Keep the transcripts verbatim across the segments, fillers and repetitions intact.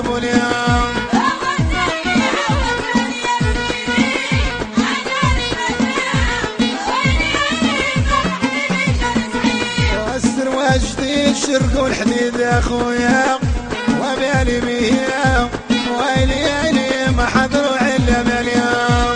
ابو اليوم. والسروى جديد الشرق والحديد يا اخويا وبالي بيا ويلي ويلي ما حضروا علم اليوم.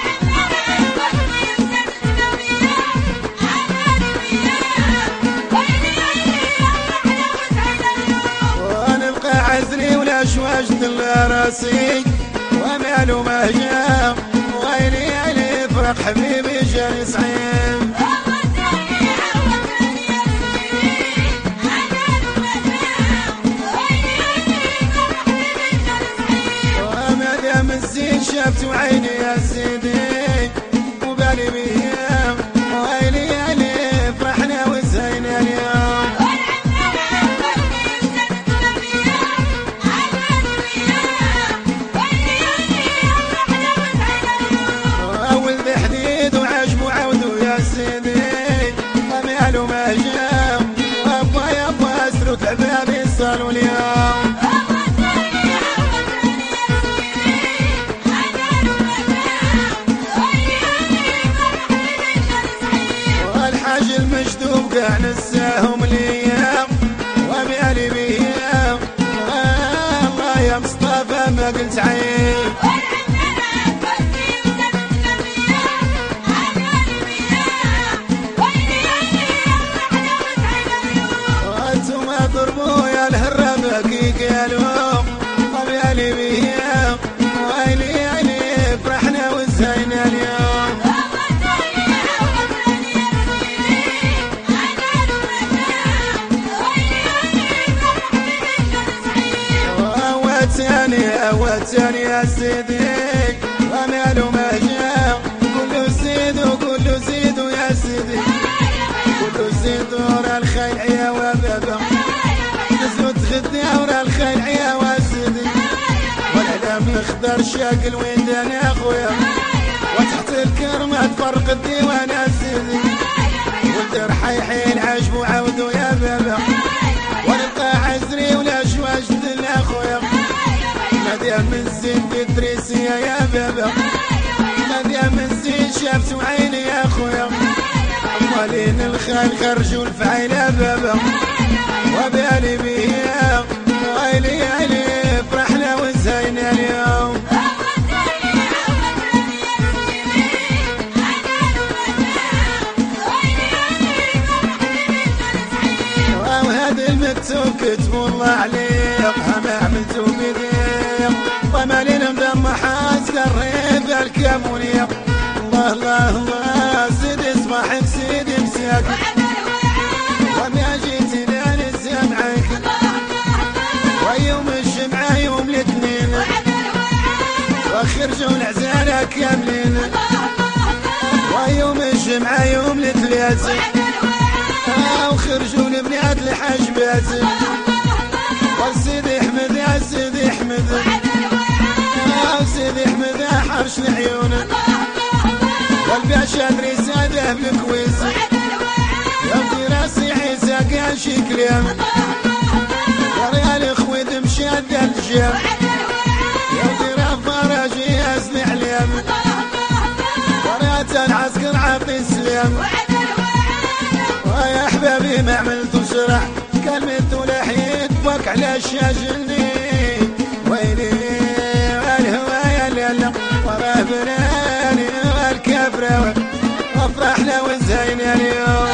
ونبقى عزري ولا شواش دل راسي وماله مهجام ويلي ويلي فرق حبيبي جاني صعيب. شفت وعيني يا سيدي وبالي بيهم ويلي ويلي فرحنا وزهينا اليوم. ولد حديد وعجب وعودو يا سيدي وماله مهجام وابا يابا اسروا عبابي صاروا اليوم. المجدوب قاع نساهم ليام وبالي بيام الله يا مصطفى ما قلت عيب. وانتم ضربوا يا الهرة باقي قالوا وبالي بيام ويلي ويلي فرحنا وزهينا اليوم. واتاني يا سيدي وماله مهجام كله زيد وكله زيد يا سيدي كله زيد ورا الخيل عيا وبابا نزلوا تغدي ورا الخيل عيا وسيدي والعلام اخضر شاكل وين يا اخويا وتحت الكرمة تفرق الديوان يا سيدي ولد رحيحين عجبوا عودوا يا بابا ونبقى عزري ولا شواش دل اخويا نادية من زين في الدريسية يا بابا نادية من زين شافت وعيني يا خويا مالين الخال خرجوا الفعيل يا بابا وبالي بيها ويلي ويلي فرحنا وزهينا اليوم. وهذا المكتوب كتبوا الله عليه ما عملتوا بيدي ومالين مدم حاس قريب الكمونية الله الله الله سيدي صباحك سيدي مساك وما جيت لان الزمعك ويوم الجمعة يوم الاثنين وخرجوا العزالة كاملين ويوم الجمعة يوم الثلاث وخرجوا البنات لحجبات وسيدي احمد يا سيدي احمد يا سيدي احمد يا حرش العيون والباشا ادري ساده بالكويس يا ودي راسي عيسى قال شي كلام يا ريال خويد مشاد الجام يا ودي راه راجي اسلي عليام وريات العسكر عطي السلام ويا احبابي ما عملتو شرح كلمة لحيت بك على الشاجلني ويلي والهوايا لالا وراه بناني والكبرة وافرحنا وزهينا اليوم.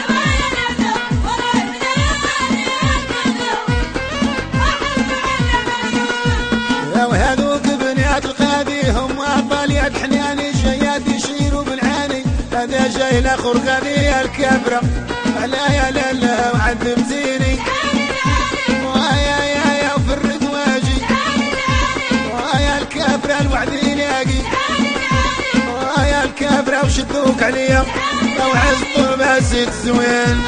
يا وهذوك بنات القاضي هم طاليات حناني جايات يشيروا بالعاني هذا جاي لاخر قاضي الكبرة لا يا لالا وعذبتيني ويا يا يا في الردواجي ويا الكبرة الوعد يلاقي ويا الكبرة وشدوك عليا لو عزطوا بس تزوين.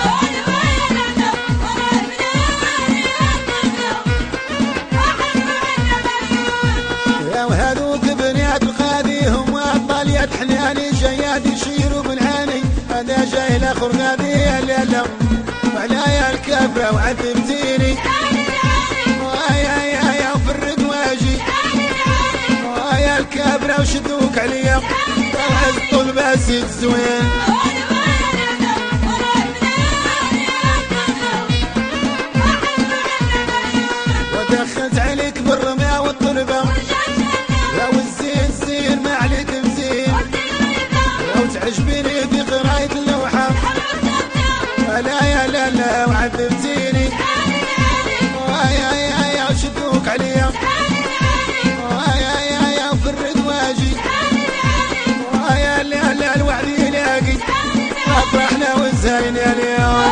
يا وهذوك بنات القاضي هم طاليات حناني جايات يشيروا بالعاني هذا جاي لاخر قاضي يا لالا وعلى يا الكبرة وعذبتيني ويا يا يا في الردواجي السيد زوين ودخلت عليك بالرمية والطلبة يا والزين زين ما عليك مزين لو تعجبيني في قراية اللوحة لا يا لا لا وعذبتيني يا يا يا وشدوك عليا يا يا يا وفي الردواجي يا لا لا الوعد يلاقي فرحنا وزهينا اليوم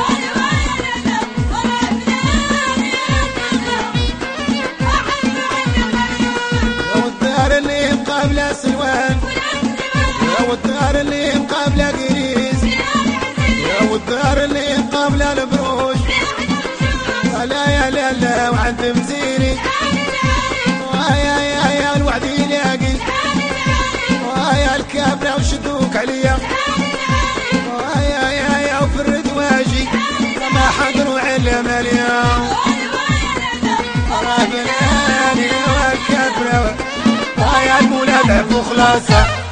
والدار اللي مقابله سلوان يا والدار اللي مقابله قريز يا والدار اللي مقابله البروج لا يا لا لا وعند مزيني يا يا يا الوعد يلاقي يا الكابره وشدوك عليا يا يا يا وفي الردواجي ما حضروا علم اليوم راه بناني والكابره يا المولى ضعف وخلاصه